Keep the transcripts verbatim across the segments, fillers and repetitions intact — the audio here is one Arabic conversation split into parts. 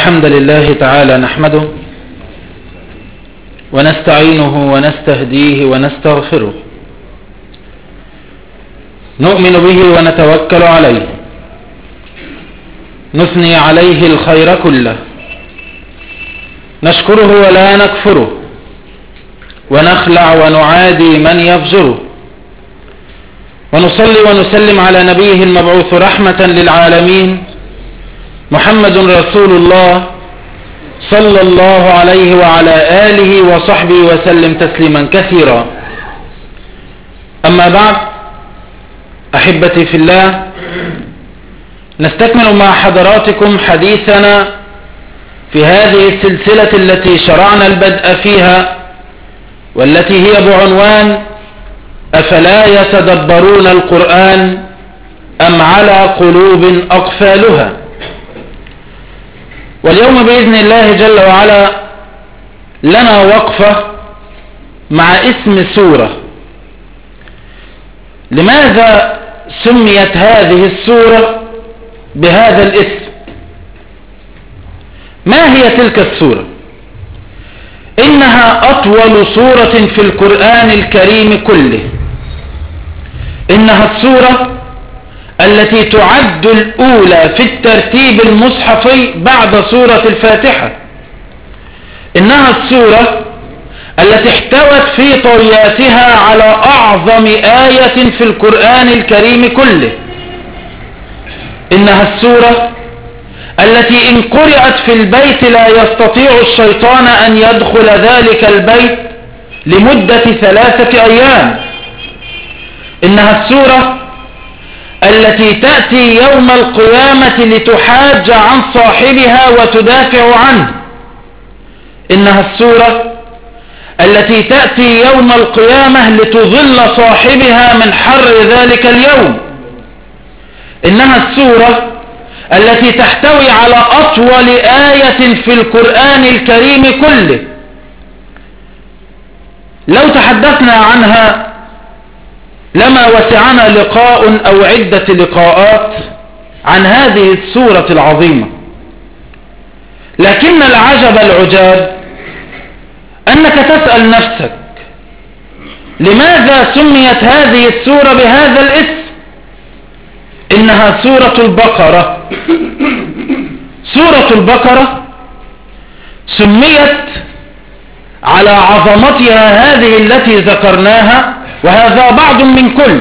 الحمد لله تعالى نحمده ونستعينه ونستهديه ونستغفره، نؤمن به ونتوكل عليه، نثني عليه الخير كله، نشكره ولا نكفره، ونخلع ونعادي من يفجره، ونصلي ونسلم على نبيه المبعوث رحمة للعالمين محمد رسول الله صلى الله عليه وعلى آله وصحبه وسلم تسليما كثيرا. أما بعد، أحبتي في الله، نستكمل مع حضراتكم حديثنا في هذه السلسلة التي شرعنا البدء فيها، والتي هي بعنوان أفلا يتدبرون القرآن أم على قلوب أقفالها. واليوم بإذن الله جل وعلا لنا وقفة مع اسم سورة. لماذا سميت هذه السورة بهذا الاسم؟ ما هي تلك السورة؟ إنها أطول سورة في القرآن الكريم كله، إنها السورة التي تعد الأولى في الترتيب المصحفي بعد سورة الفاتحة، إنها السورة التي احتوت في طياتها على أعظم آية في القرآن الكريم كله، إنها السورة التي إن قرأت في البيت لا يستطيع الشيطان أن يدخل ذلك البيت لمدة ثلاثة أيام، إنها السورة التي تأتي يوم القيامة لتحاج عن صاحبها وتدافع عنه، إنها السورة التي تأتي يوم القيامة لتظل صاحبها من حر ذلك اليوم، إنها السورة التي تحتوي على أطول آية في القرآن الكريم كله. لو تحدثنا عنها لما وسعنا لقاء أو عدة لقاءات عن هذه السورة العظيمة، لكن العجب العجاب أنك تسأل نفسك لماذا سميت هذه السورة بهذا الاسم؟ إنها سورة البقرة. سورة البقرة سميت على عظمتها هذه التي ذكرناها، وهذا بعض من كل.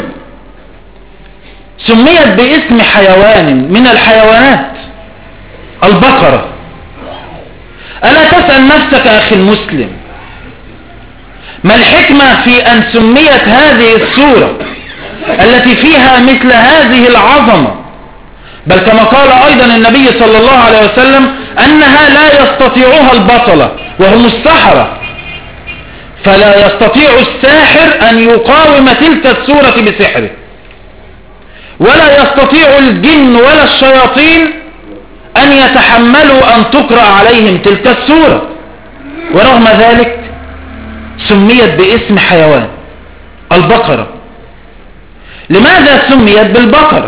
سميت باسم حيوان من الحيوانات، البقرة. ألا تسأل نفسك أخي المسلم ما الحكمة في أن سميت هذه السورة التي فيها مثل هذه العظمة؟ بل كما قال أيضا النبي صلى الله عليه وسلم أنها لا يستطيعها البطلة وهم السحرة، فلا يستطيع الساحر أن يقاوم تلك السورة بسحره، ولا يستطيع الجن ولا الشياطين أن يتحملوا أن تقرأ عليهم تلك السورة، ورغم ذلك سميت باسم حيوان، البقرة. لماذا سميت بالبقرة؟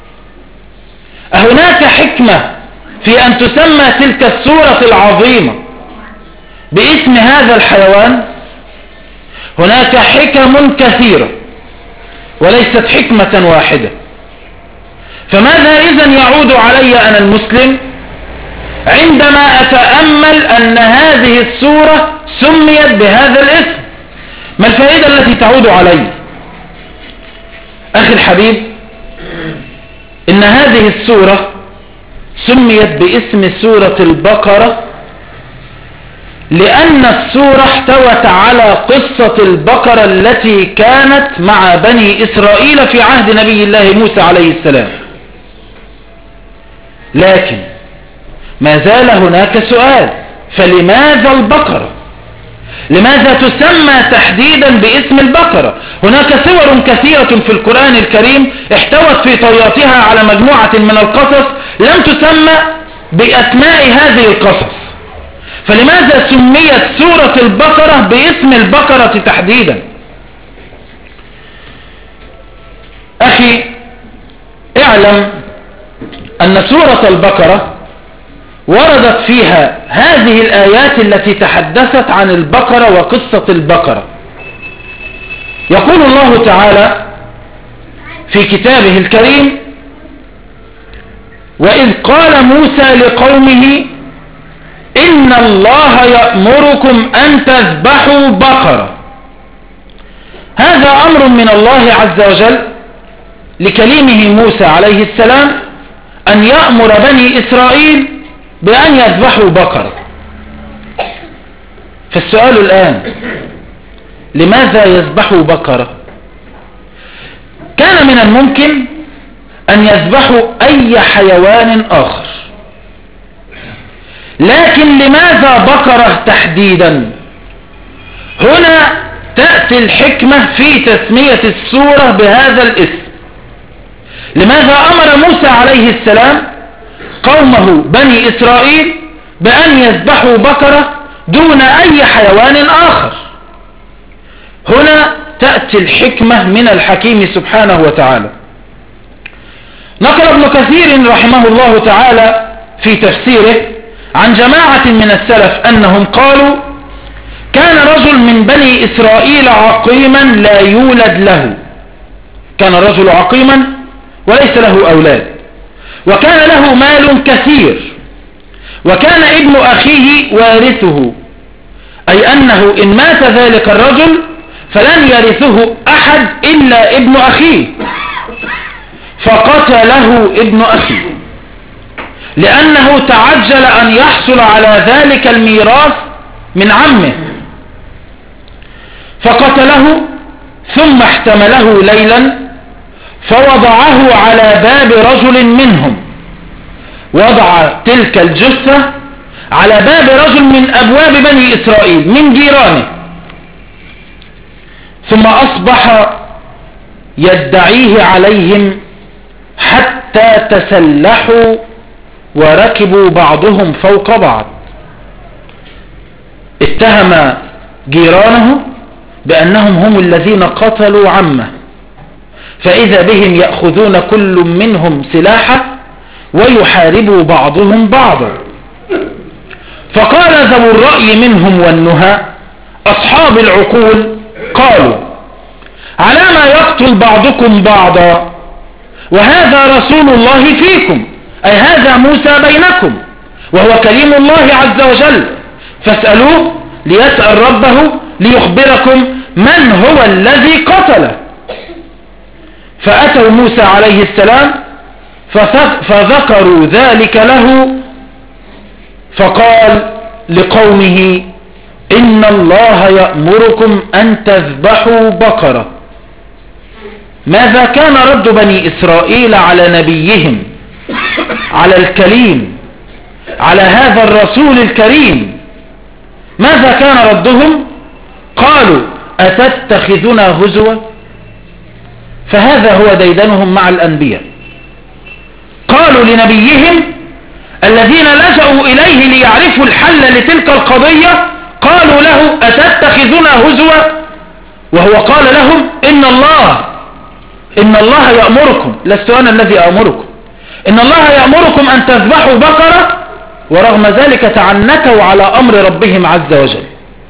أهناك حكمة في أن تسمى تلك السورة العظيمة باسم هذا الحيوان؟ هناك حكم كثيرة وليست حكمة واحدة. فماذا إذن يعود علي أنا المسلم عندما أتأمل أن هذه السورة سميت بهذا الاسم؟ ما الفائدة التي تعود علي؟ أخي الحبيب، إن هذه السورة سميت باسم سورة البقرة لأن السورة احتوت على قصة البقرة التي كانت مع بني إسرائيل في عهد نبي الله موسى عليه السلام. لكن ما زال هناك سؤال، فلماذا البقرة؟ لماذا تسمى تحديدا باسم البقرة؟ هناك سور كثيرة في القرآن الكريم احتوت في طياتها على مجموعة من القصص لم تسمى بأسماء هذه القصص، فلماذا سميت سورة البقرة باسم البقرة تحديدا؟ أخي اعلم أن سورة البقرة وردت فيها هذه الآيات التي تحدثت عن البقرة وقصة البقرة. يقول الله تعالى في كتابه الكريم: وإذ قال موسى لقومه إن الله يأمركم أن تذبحوا بقرة. هذا أمر من الله عز وجل لكليمه موسى عليه السلام أن يأمر بني إسرائيل بأن يذبحوا بقرة. فالسؤال الآن: لماذا يذبحوا بقرة؟ كان من الممكن أن يذبحوا أي حيوان آخر، لكن لماذا بقرة تحديدا؟ هنا تأتي الحكمة في تسمية السورة بهذا الاسم. لماذا أمر موسى عليه السلام قومه بني إسرائيل بأن يذبحوا بقرة دون أي حيوان آخر؟ هنا تأتي الحكمة من الحكيم سبحانه وتعالى. نقل ابن كثير رحمه الله تعالى في تفسيره عن جماعة من السلف أنهم قالوا: كان رجل من بني إسرائيل عقيما لا يولد له. كان الرجل عقيما وليس له أولاد، وكان له مال كثير، وكان ابن أخيه وارثه، أي أنه إن مات ذلك الرجل فلن يرثه أحد إلا ابن أخيه، فقتله ابن أخيه لأنه تعجل أن يحصل على ذلك الميراث من عمه، فقتله ثم احتمله ليلا فوضعه على باب رجل منهم. وضع تلك الجثة على باب رجل من أبواب بني إسرائيل من جيرانه، ثم أصبح يدعيه عليهم حتى تسلحوا وركبوا بعضهم فوق بعض. اتهم جيرانه بأنهم هم الذين قتلوا عمه، فإذا بهم يأخذون كل منهم سلاحه ويحاربوا بعضهم بعضا. فقال ذو الرأي منهم والنهى أصحاب العقول قالوا: على ما يقتل بعضكم بعضا وهذا رسول الله فيكم، أي هذا موسى بينكم وهو كليم الله عز وجل، فاسألوه ليسأل ربه ليخبركم من هو الذي قتله. فأتوا موسى عليه السلام فذكروا ذلك له، فقال لقومه: إن الله يأمركم أن تذبحوا بقرة. ماذا كان رد بني إسرائيل على نبيهم، على الكليم، على هذا الرسول الكريم؟ ماذا كان ردهم؟ قالوا: أتتخذنا هزوا؟ فهذا هو ديدنهم مع الأنبياء. قالوا لنبيهم الذين لجأوا إليه ليعرفوا الحل لتلك القضية، قالوا له: أتتخذنا هزوا؟ وهو قال لهم: إن الله إن الله يأمركم، لست أنا الذي أأمركم، إن الله يأمركم أن تذبحوا بقرة، ورغم ذلك تعنتوا على أمر ربهم عز وجل.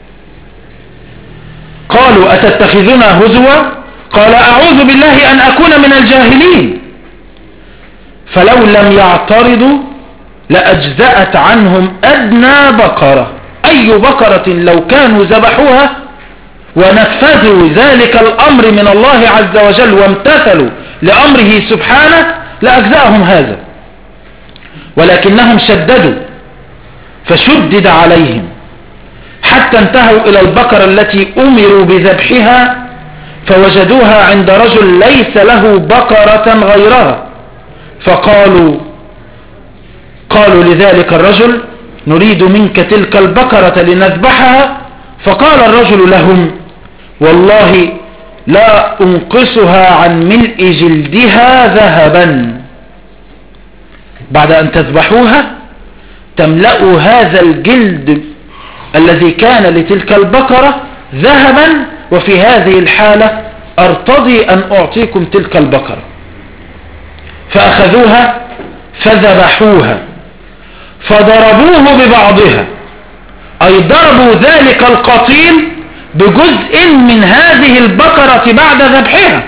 قالوا: أتتخذنا هزوا؟ قال: أعوذ بالله أن أكون من الجاهلين. فلو لم يعترضوا لأجزأت عنهم أدنى بقرة، أي بقرة لو كانوا ذبحوها ونفذوا ذلك الأمر من الله عز وجل وامتثلوا لأمره سبحانه لأجزأهم هذا، ولكنهم شددوا فشدد عليهم حتى انتهوا إلى البقرة التي أمروا بذبحها، فوجدوها عند رجل ليس له بقرة غيرها، فقالوا قالوا لذلك الرجل: نريد منك تلك البقرة لنذبحها. فقال الرجل لهم: والله لا أنقصها عن ملء جلدها ذهبا. بعد أن تذبحوها تملأوا هذا الجلد الذي كان لتلك البقرة ذهبا، وفي هذه الحالة أرتضي أن أعطيكم تلك البقرة. فأخذوها فذبحوها، فضربوه ببعضها، أي ضربوا ذلك القتيل بجزء من هذه البقرة بعد ذبحها،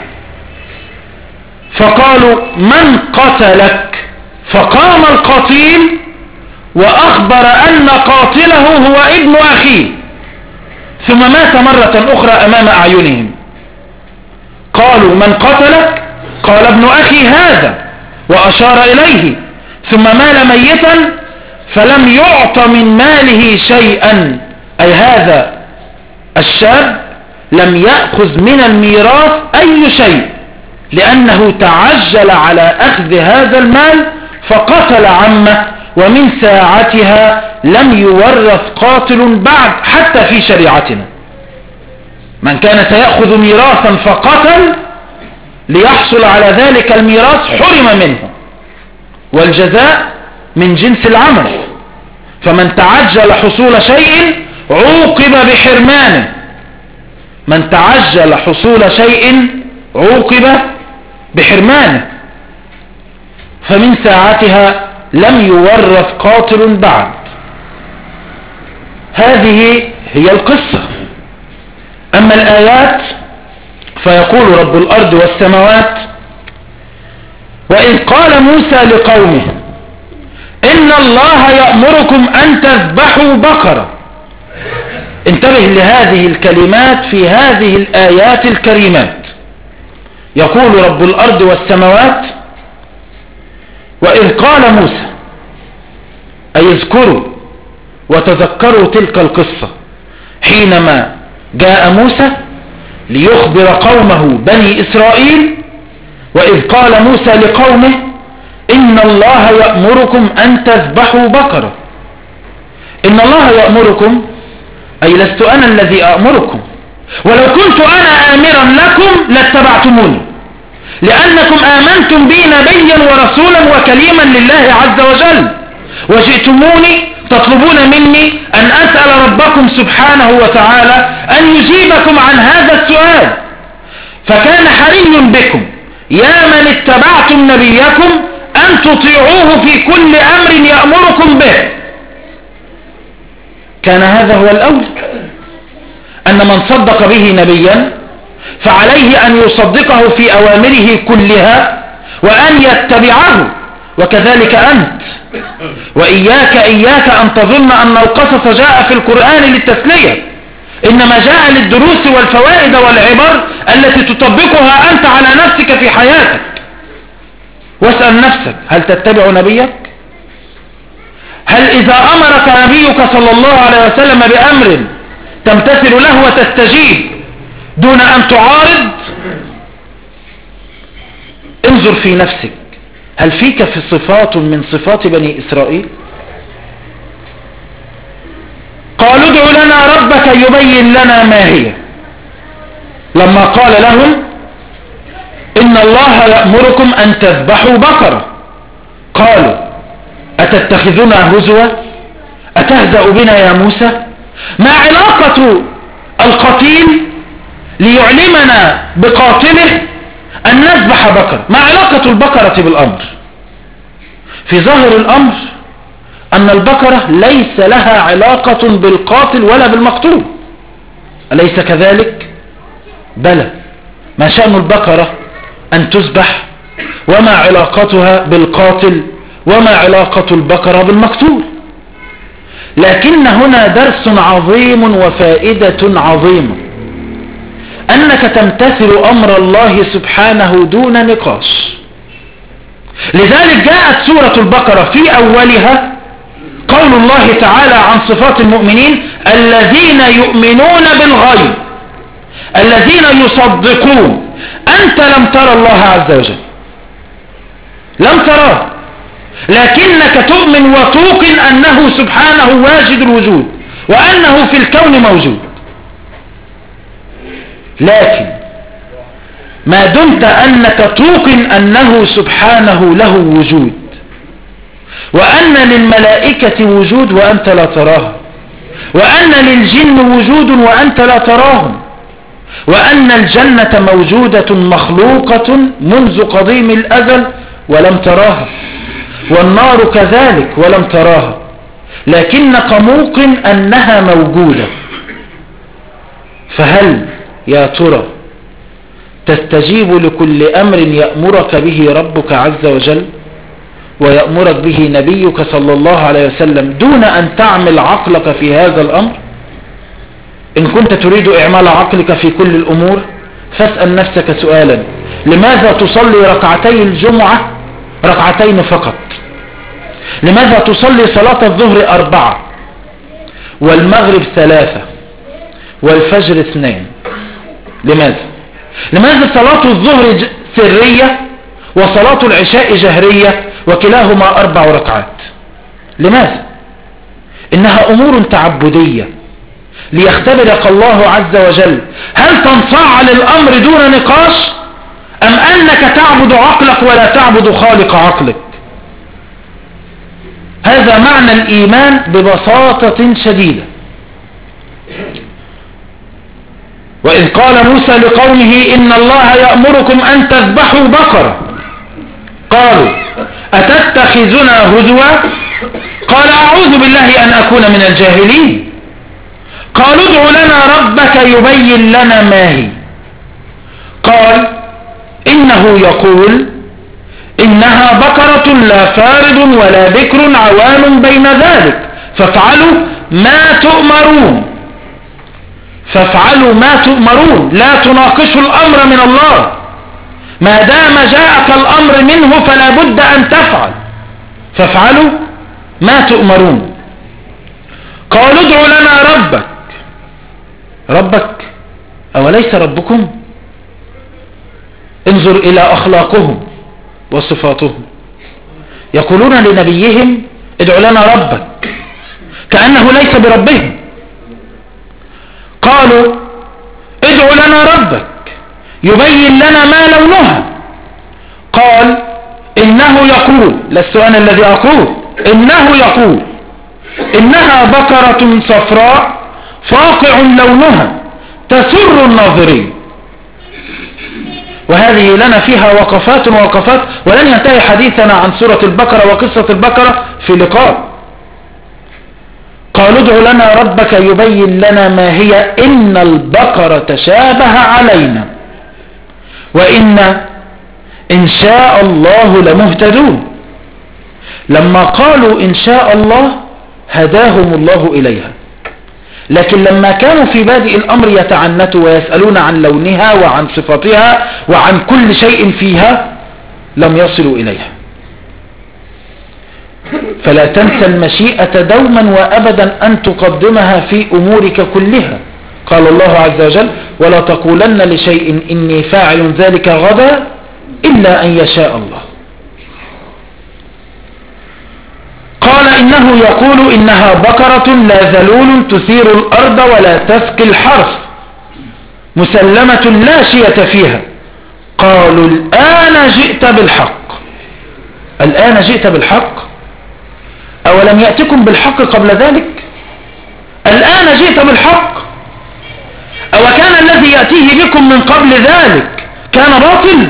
فقالوا من قتلك؟ فقام القتيل وأخبر أن قاتله هو ابن أخيه، ثم مات مرة أخرى أمام أعينهم. قالوا من قتلك؟ قال ابن أخي هذا، وأشار إليه، ثم مال ميتا فلم يعط من ماله شيئا، أي هذا الشاب لم يأخذ من الميراث أي شيء، لأنه تعجل على أخذ هذا المال فقتل عمه، ومن ساعتها لم يورث قاتل بعد حتى في شريعتنا. من كان سيأخذ ميراثا فقتل ليحصل على ذلك الميراث حرم منه، والجزاء من جنس العمل. فمن تعجل حصول شيء عوقب بحرمانه، من تعجل حصول شيء عوقب بحرمانه، فمن ساعتها لم يورث قاتل بعد. هذه هي القصة. أما الآيات فيقول رب الأرض والسماوات: وإذ قال موسى لقومه إن الله يأمركم أن تذبحوا بقرة. انتبه لهذه الكلمات في هذه الآيات الكريمات. يقول رب الأرض والسماوات: وإذ قال موسى، أي اذكروا وتذكروا تلك القصة حينما جاء موسى ليخبر قومه بني إسرائيل. وإذ قال موسى لقومه إن الله يأمركم أن تذبحوا بقرة. إن الله يأمركم، أي لست أنا الذي أأمركم، ولو كنت أنا آمرا لكم لاتبعتموني، لأنكم آمنتم بي نبيا ورسولا وكليما لله عز وجل، وجئتموني تطلبون مني أن أسأل ربكم سبحانه وتعالى أن يجيبكم عن هذا السؤال، فكان حري بكم يا من اتبعتم نبيكم أن تطيعوه في كل أمر يأمركم به. كان هذا هو الأول، أن من صدق به نبيا فعليه أن يصدقه في أوامره كلها وأن يتبعه. وكذلك أنت، وإياك إياك أن تظن أن القصص جاء في القرآن للتسلية، إنما جاء للدروس والفوائد والعبر التي تطبقها أنت على نفسك في حياتك. واسأل نفسك: هل تتبع نبيك؟ هل إذا أمرك نبيك صلى الله عليه وسلم بأمر تمتثل له وتستجيب دون أن تعارض؟ انظر في نفسك، هل فيك في صفات من صفات بني إسرائيل؟ قالوا ادع لنا ربك يبين لنا ما هي. لما قال لهم إن الله يأمركم أن تذبحوا بقرة، قالوا أتتخذنا هزوا؟ أتهزأ بنا يا موسى؟ ما علاقة القتيل ليعلمنا بقاتله أن نذبح بقرة؟ ما علاقة البقرة بالأمر؟ في ظاهر الأمر أن البقرة ليس لها علاقة بالقاتل ولا بالمقتول، أليس كذلك؟ بلى. ما شأن البقرة أن تذبح، وما علاقتها بالقاتل، وما علاقة البقرة بالمقتول؟ لكن هنا درس عظيم وفائدة عظيمة، أنك تمتثل أمر الله سبحانه دون نقاش. لذلك جاءت سورة البقرة في أولها قول الله تعالى عن صفات المؤمنين: الذين يؤمنون بالغيب، الذين يصدقون. أنت لم ترى الله عز وجل، لم تراه، لكنك تؤمن وتوقن أنه سبحانه واجد الوجود وأنه في الكون موجود. لكن ما دمت أنك توقن أنه سبحانه له وجود، وأن للملائكة وجود وأنت لا تراها، وأن للجن وجود وأنت لا تراهم، وأن الجنة موجودة مخلوقة منذ قديم الأزل ولم تراها، والنار كذلك ولم تراها، لكنك موقن أنها موجودة. فهل يا ترى تستجيب لكل أمر يأمرك به ربك عز وجل ويأمرك به نبيك صلى الله عليه وسلم دون أن تعمل عقلك في هذا الأمر؟ إن كنت تريد إعمال عقلك في كل الأمور فاسأل نفسك سؤالا: لماذا تصلي ركعتي الجمعة ركعتين فقط؟ لماذا تصلي صلاة الظهر أربعة والمغرب ثلاثة والفجر اثنين؟ لماذا؟ لماذا صلاة الظهر سرية وصلاة العشاء جهرية وكلاهما أربع ركعات؟ لماذا؟ إنها أمور تعبدية ليختبرك الله عز وجل هل تنصاع للأمر دون نقاش أم أنك تعبد عقلك ولا تعبد خالق عقلك. هذا معنى الإيمان ببساطة شديدة. وإذ قال موسى لقومه إن الله يأمركم أن تذبحوا بقرة قالوا أتتخذنا هزوا قال أعوذ بالله أن أكون من الجاهلين قالوا ادع لنا ربك يبين لنا ما هي قال إنه يقول إنها بقرة لا فارض ولا بكر عوان بين ذلك فافعلوا ما تؤمرون فافعلوا ما تؤمرون لا تناقشوا الأمر من الله ما دام جاءك الأمر منه فلا بد أن تفعل فافعلوا ما تؤمرون. قالوا ادع لنا ربك ربك أوليس ربكم؟ انظر إلى أخلاقهم وصفاتهم يقولون لنبيهم ادع لنا ربك كأنه ليس بربهم. قالوا ادع لنا ربك يبين لنا ما لونها قال إنه يقول لست أنا الذي أقول إنه يقول إنها بقرة صفراء فاقع لونها تسر الناظرين. وهذه لنا فيها وقفات ووقفات ولن ينتهي حديثنا عن سورة البقرة وقصة البقرة في لقاء. قالوا ادع لنا ربك يبين لنا ما هي إن البقرة تشابه علينا وإن إن شاء الله لمهتدون. لما قالوا إن شاء الله هداهم الله إليها، لكن لما كانوا في بادئ الأمر يتعنتوا ويسألون عن لونها وعن صفاتها وعن كل شيء فيها لم يصلوا إليها. فلا تنسى المشيئة دوما وأبدا أن تقدمها في أمورك كلها. قال الله عز وجل ولا تقولن لشيء إني فاعل ذلك غدا إلا أن يشاء الله. قال إنه يقول إنها بقرة لا ذلول تثير الأرض ولا تسقي الحرث مسلمة لا شية فيها. قالوا الآن جئت بالحق. الآن جئت بالحق أولم يأتكم بالحق قبل ذلك؟ الآن جئت بالحق أو كان الذي يأتيه بكم من قبل ذلك كان باطل؟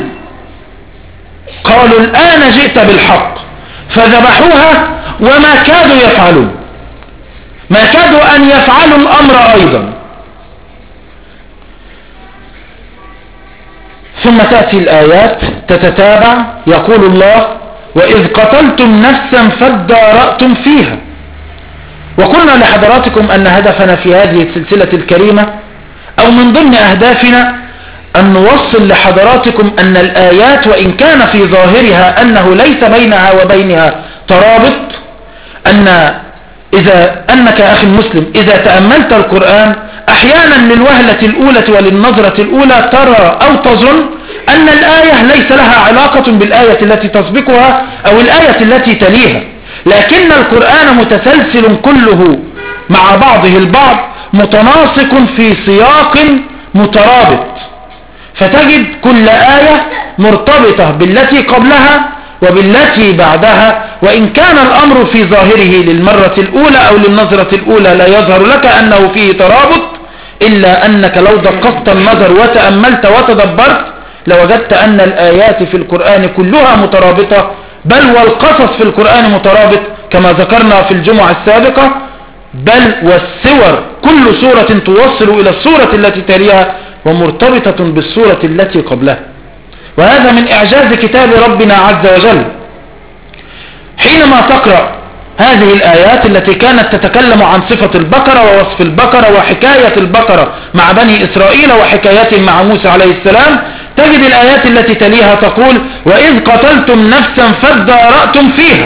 قالوا الآن جئت بالحق فذبحوها وما كادوا يفعلون، ما كادوا أن يفعلوا الأمر أيضا. ثم تأتي الآيات تتتابع. يقول الله وإذ قتلتم نفسا فادارأتم فيها. وقلنا لحضراتكم أن هدفنا في هذه السلسلة الكريمة أو من ضمن أهدافنا أن نوصل لحضراتكم أن الآيات وإن كان في ظاهرها أنه ليس بينها وبينها ترابط، أن إذا أنك يا أخي المسلم إذا تأملت القرآن أحيانا للوهلة الأولى وللنظرة الأولى ترى أو تظن أن الآية ليس لها علاقة بالآية التي تسبقها أو الآية التي تليها، لكن القرآن متسلسل كله مع بعضه البعض متناسق في سياق مترابط، فتجد كل آية مرتبطة بالتي قبلها وبالتي بعدها، وإن كان الأمر في ظاهره للمرة الأولى أو للنظرة الأولى لا يظهر لك أنه فيه ترابط، إلا أنك لو دققت النظر وتأملت وتدبرت لوجدت أن الآيات في القرآن كلها مترابطة بل والقصص في القرآن مترابط كما ذكرنا في الجمعة السابقة، بل والسور كل سورة توصل إلى السورة التي تليها ومرتبطة بالسورة التي قبلها. وهذا من إعجاز كتاب ربنا عز وجل. حينما تقرأ هذه الآيات التي كانت تتكلم عن صفة البقرة ووصف البقرة وحكاية البقرة مع بني إسرائيل وحكايتهم مع موسى عليه السلام، تجد الآيات التي تليها تقول: وإذ قتلتم نفسا فادارأتم فيها.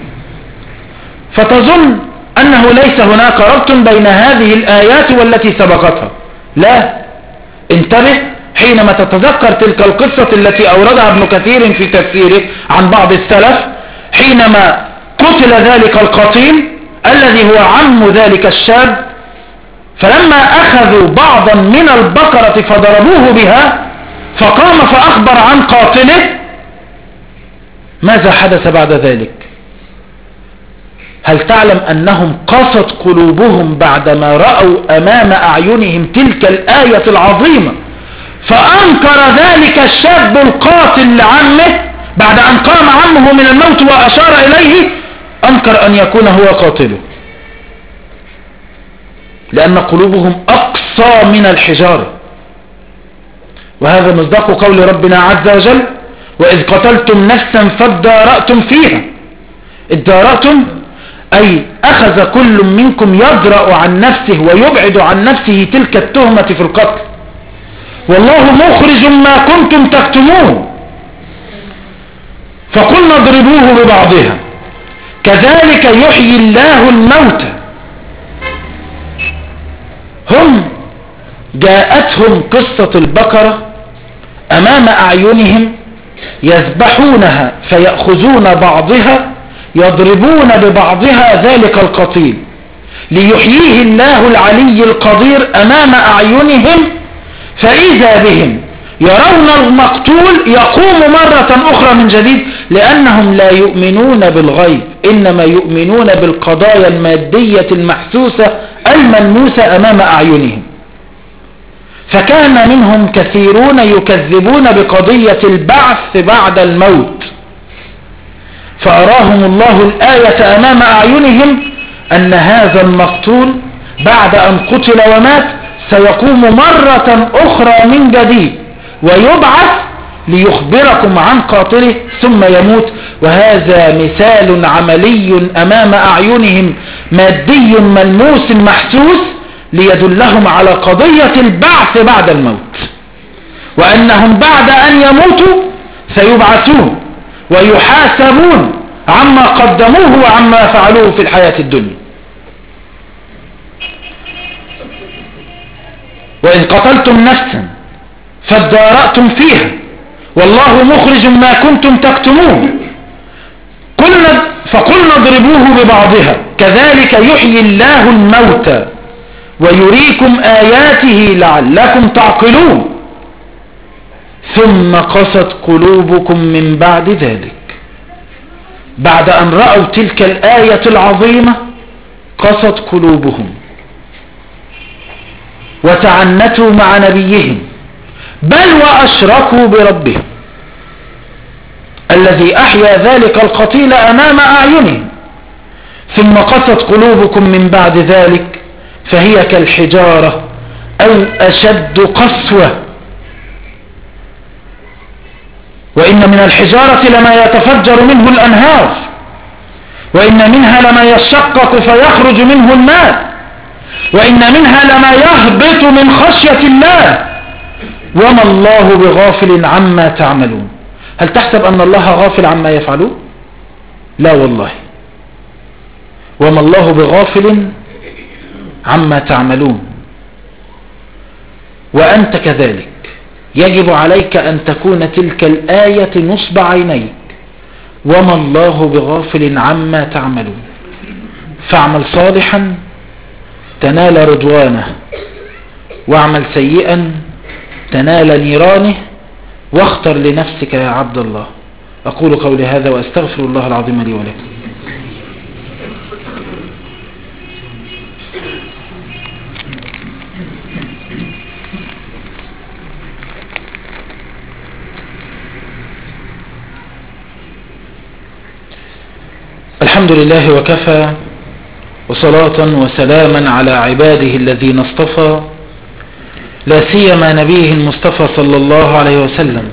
فتظن أنه ليس هناك ربط بين هذه الآيات والتي سبقتها. لا، انتبه حينما تتذكر تلك القصة التي أوردها ابن كثير في تفسيره عن بعض السلف، حينما قتل ذلك القتيل الذي هو عم ذلك الشاب، فلما أخذوا بعضا من البقرة فضربوه بها فقام فأخبر عن قاتله، ماذا حدث بعد ذلك؟ هل تعلم أنهم قست قلوبهم بعدما رأوا أمام أعينهم تلك الآية العظيمة، فأنكر ذلك الشاب القاتل لعمه بعد أن قام عمه من الموت وأشار إليه، أنكر أن يكون هو قاتله، لأن قلوبهم أقصى من الحجارة. وهذا مصداق قول ربنا عز وجل: وإذ قتلتم نفسا فادارأتم فيها. ادارأتم أي أخذ كل منكم يدرأ عن نفسه ويبعد عن نفسه تلك التهمة في القتل. والله مخرج ما كنتم تكتمون، فقلنا اضربوه ببعضها كذلك يحيي الله الموتى. هم جاءتهم قصة البقرة أمام أعينهم يذبحونها فيأخذون بعضها يضربون ببعضها ذلك القتيل ليحييه الله العلي القدير أمام أعينهم، فإذا بهم يرون المقتول يقوم مرة أخرى من جديد، لأنهم لا يؤمنون بالغيب، إنما يؤمنون بالقضايا المادية المحسوسة الملموسة أمام أعينهم. فكان منهم كثيرون يكذبون بقضية البعث بعد الموت، فأراهم الله الآية أمام أعينهم أن هذا المقتول بعد أن قتل ومات سيقوم مرة أخرى من جديد ويبعث ليخبركم عن قاتله ثم يموت. وهذا مثال عملي أمام أعينهم مادي ملموس محسوس ليدلهم على قضية البعث بعد الموت، وأنهم بعد أن يموتوا سيبعثون ويحاسبون عما قدموه وعما فعلوه في الحياة الدنيا. وإن قتلتم نفسا فادارأتم فيها والله مخرج ما كنتم تكتمون قلنا فقلنا اضربوه ببعضها كذلك يحيي الله الموتى ويريكم آياته لعلكم تعقلون ثم قست قلوبكم من بعد ذلك. بعد أن رأوا تلك الآية العظيمة قست قلوبهم وتعنتوا مع نبيهم، بل وأشركوا بربهم الذي أحيا ذلك القتيل أمام أعينهم. ثم قست قلوبكم من بعد ذلك فهي كالحجارة أو أشد قسوة. وإن من الحجارة لما يتفجر منه الأنهار وإن منها لما يشقق فيخرج منه الماء وإن منها لما يهبط من خشية الله وما الله بغافل عما تعملون. هل تحسب أن الله غافل عما يفعلون؟ لا والله. وما الله بغافل عما تعملون. وأنت كذلك يجب عليك أن تكون تلك الآية نصب عينيك، وما الله بغافل عما تعملون. فاعمل صالحا تنال رضوانه واعمل سيئا تنال نيرانه واختر لنفسك يا عبد الله. أقول قولي هذا وأستغفر الله العظيم لي ولكم. الحمد لله وكفى، وصلاة وسلاما على عباده الذين اصطفى، لا سيما نبيه المصطفى صلى الله عليه وسلم.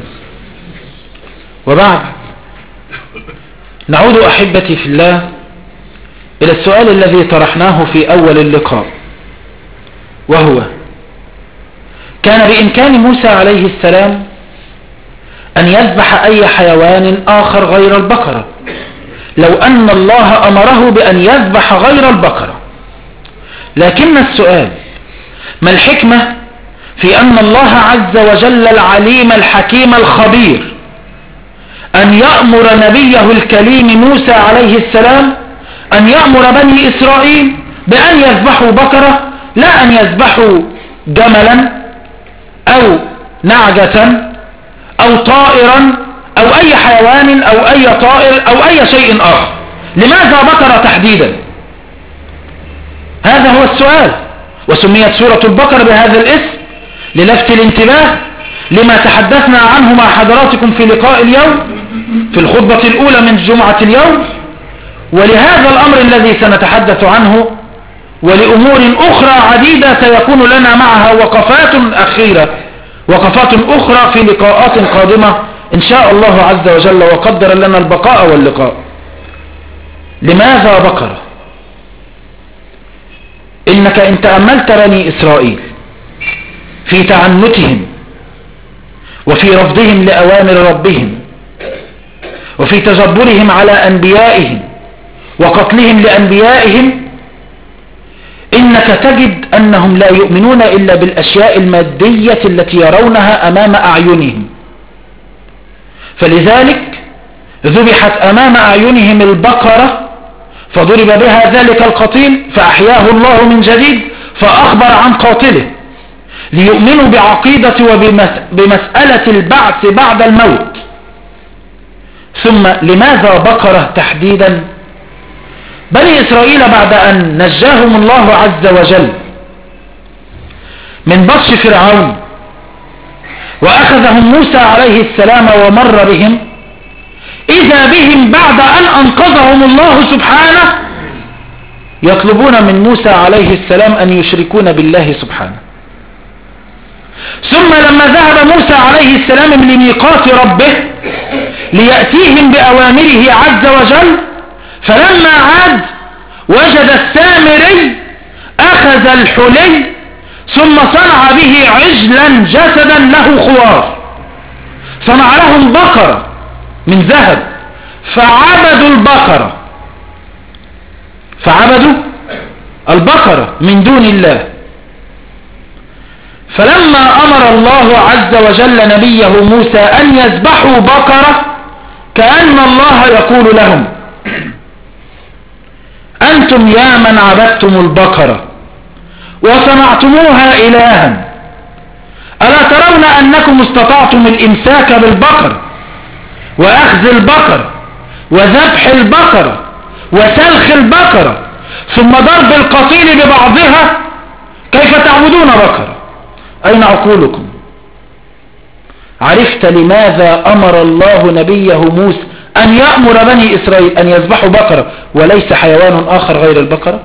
وبعد، نعود أحبتي في الله إلى السؤال الذي طرحناه في أول اللقاء، وهو: كان بإمكان موسى عليه السلام أن يذبح أي حيوان آخر غير البقرة لو أن الله أمره بأن يذبح غير البقرة، لكن السؤال: ما الحكمة في أن الله عز وجل العليم الحكيم الخبير أن يأمر نبيه الكليم موسى عليه السلام أن يأمر بني إسرائيل بأن يذبحوا بقرة، لا أن يذبحوا جملا أو نعجة أو طائرا أو أي حيوان أو أي طائر أو أي شيء آخر؟ لماذا بقرة تحديدا؟ هذا هو السؤال. وسميت سورة البقرة بهذا الاسم للفت الانتباه لما تحدثنا عنه مع حضراتكم في لقاء اليوم في الخطبة الأولى من جمعة اليوم، ولهذا الأمر الذي سنتحدث عنه، ولأمور أخرى عديدة سيكون لنا معها وقفات أخيرة وقفات أخرى في لقاءات قادمة إن شاء الله عز وجل وقدر لنا البقاء واللقاء. لماذا بقرة؟ إنك إن تأملت بني إسرائيل في تعنتهم وفي رفضهم لأوامر ربهم وفي تجبرهم على أنبيائهم وقتلهم لأنبيائهم، إنك تجد أنهم لا يؤمنون إلا بالأشياء المادية التي يرونها أمام أعينهم، فلذلك ذبحت أمام أعينهم البقرة فضرب بها ذلك القتيل فأحياه الله من جديد فأخبر عن قاتله، ليؤمنوا بعقيدة وبمسألة البعث بعد الموت. ثم لماذا بقرة تحديدا؟ بني إسرائيل بعد أن نجاهم الله عز وجل من بطش فرعون وأخذهم موسى عليه السلام ومر بهم، إذا بهم بعد أن أنقذهم الله سبحانه يطلبون من موسى عليه السلام أن يشركون بالله سبحانه. ثم لما ذهب موسى عليه السلام لميقات ربه ليأتيهم بأوامره عز وجل، فلما عاد وجد السامري أخذ الحلي ثم صنع به عجلا جسدا له خوار، صنع لهم بقرة من ذهب فعبدوا البقرة فعبدوا البقرة من دون الله. فلما أمر الله عز وجل نبيه موسى أن يذبحوا بقرة، كأن الله يقول لهم: أنتم يا من عبدتم البقرة وصنعتموها إلها، ألا ترون أنكم استطعتم الإمساك بالبقر وأخذ البقر وذبح البقرة وسلخ البقرة ثم ضرب القتيل ببعضها؟ كيف تعبدون بقرة؟ أين عقولكم؟ عرفت لماذا أمر الله نبيه موسى أن يأمر بني إسرائيل أن يذبحوا بقرة وليس حيوان آخر غير البقرة؟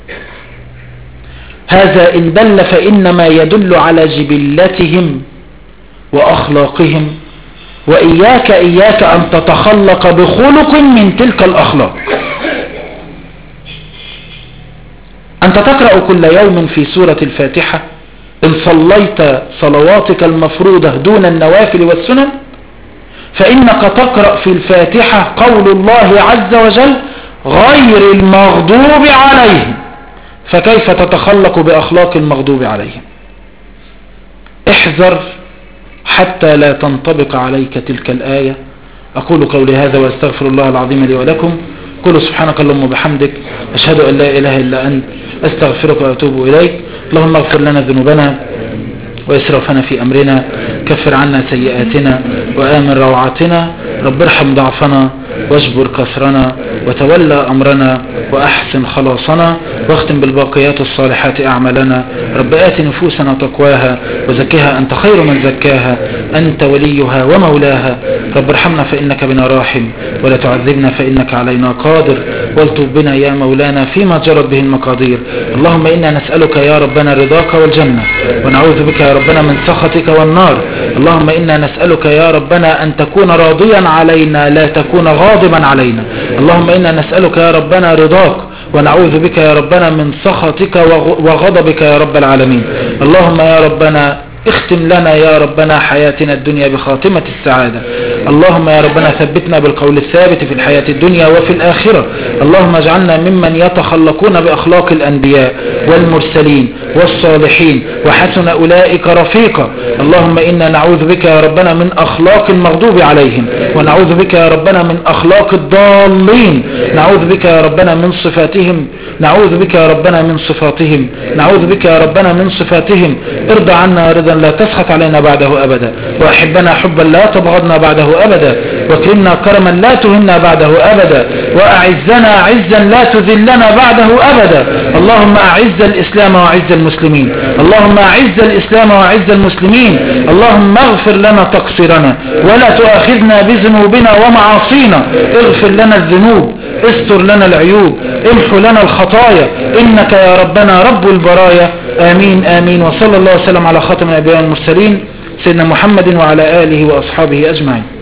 هذا إن دل فإنما يدل على جبلتهم وأخلاقهم، وإياك إياك أن تتخلق بخلق من تلك الأخلاق. أنت تقرأ كل يوم في سورة الفاتحة إن صليت صلواتك المفروضة دون النوافل والسنن، فإنك تقرأ في الفاتحة قول الله عز وجل: غير المغضوب عليهم، فكيف تتخلق بأخلاق المغضوب عليهم؟ احذر حتى لا تنطبق عليك تلك الآية. أقول قولي هذا وأستغفر الله العظيم لي ولكم. قولوا سبحانك اللهم وبحمدك، أشهد أن لا إله إلا أنت، أستغفرك وأتوب إليك. اللهم اغفر لنا ذنوبنا وإسرافنا في أمرنا، كفر عنا سيئاتنا وآمن روعاتنا، رب ارحم ضعفنا واجبر كسرنا وتولى أمرنا وأحسن خلاصنا، واختم بالباقيات الصالحات أعمالنا. رب آت نفوسنا تقواها وزكها أنت خير من زكاها، أنت وليها ومولاها. رب ارحمنا فإنك بنا راحم، ولا تعذبنا فإنك علينا قادر، والطب بنا يا مولانا فيما جرت به المقادير. اللهم إنا نسألك يا ربنا رضاك والجنة، ونعوذ بك يا ربنا من سخطك والنار. اللهم إنا نسألك يا ربنا أن تكون راضيا علينا لا تكون غاضبا علينا. اللهم إنا نسألك يا ربنا رضاك، ونعوذ بك يا ربنا من سخطك وغضبك يا رب العالمين. اللهم يا ربنا اختم لنا يا ربنا حياتنا الدنيا بخاتمة السعادة. اللهم يا ربنا ثبتنا بالقول الثابت في الحياة الدنيا وفي الآخرة. اللهم اجعلنا ممن يتخلقون بأخلاق الأنبياء والمرسلين والصالحين، وحسن أولئك رفيقا. اللهم إنا نعوذ بك يا ربنا من أخلاق المغضوب عليهم، ونعوذ بك يا ربنا من أخلاق الضالين. نعوذ بك يا ربنا من صفاتهم نعوذ بك يا ربنا من صفاتهم نعوذ بك يا ربنا من صفاتهم. ارضى عنا رضا لا تسخط علينا بعده أبدا، وأحبنا حبا لا تبغضنا بعده أبدا، واكرمنا كرما لا تهنا بعده أبدا، وأعزنا عزا لا تذلنا بعده أبدا. اللهم أعز الإسلام وأعز المسلمين، اللهم أعز الإسلام وأعز المسلمين. اللهم اغفر لنا تقصيرنا ولا تؤاخذنا بذنوبنا ومعاصينا. اغفر لنا الذنوب، استر لنا العيوب، امحو لنا الخطايا، إنك يا ربنا رب البرايا. آمين آمين. وصلى الله وسلم على خاتم الأنبياء والمرسلين سيدنا محمد وعلى آله وأصحابه أجمعين.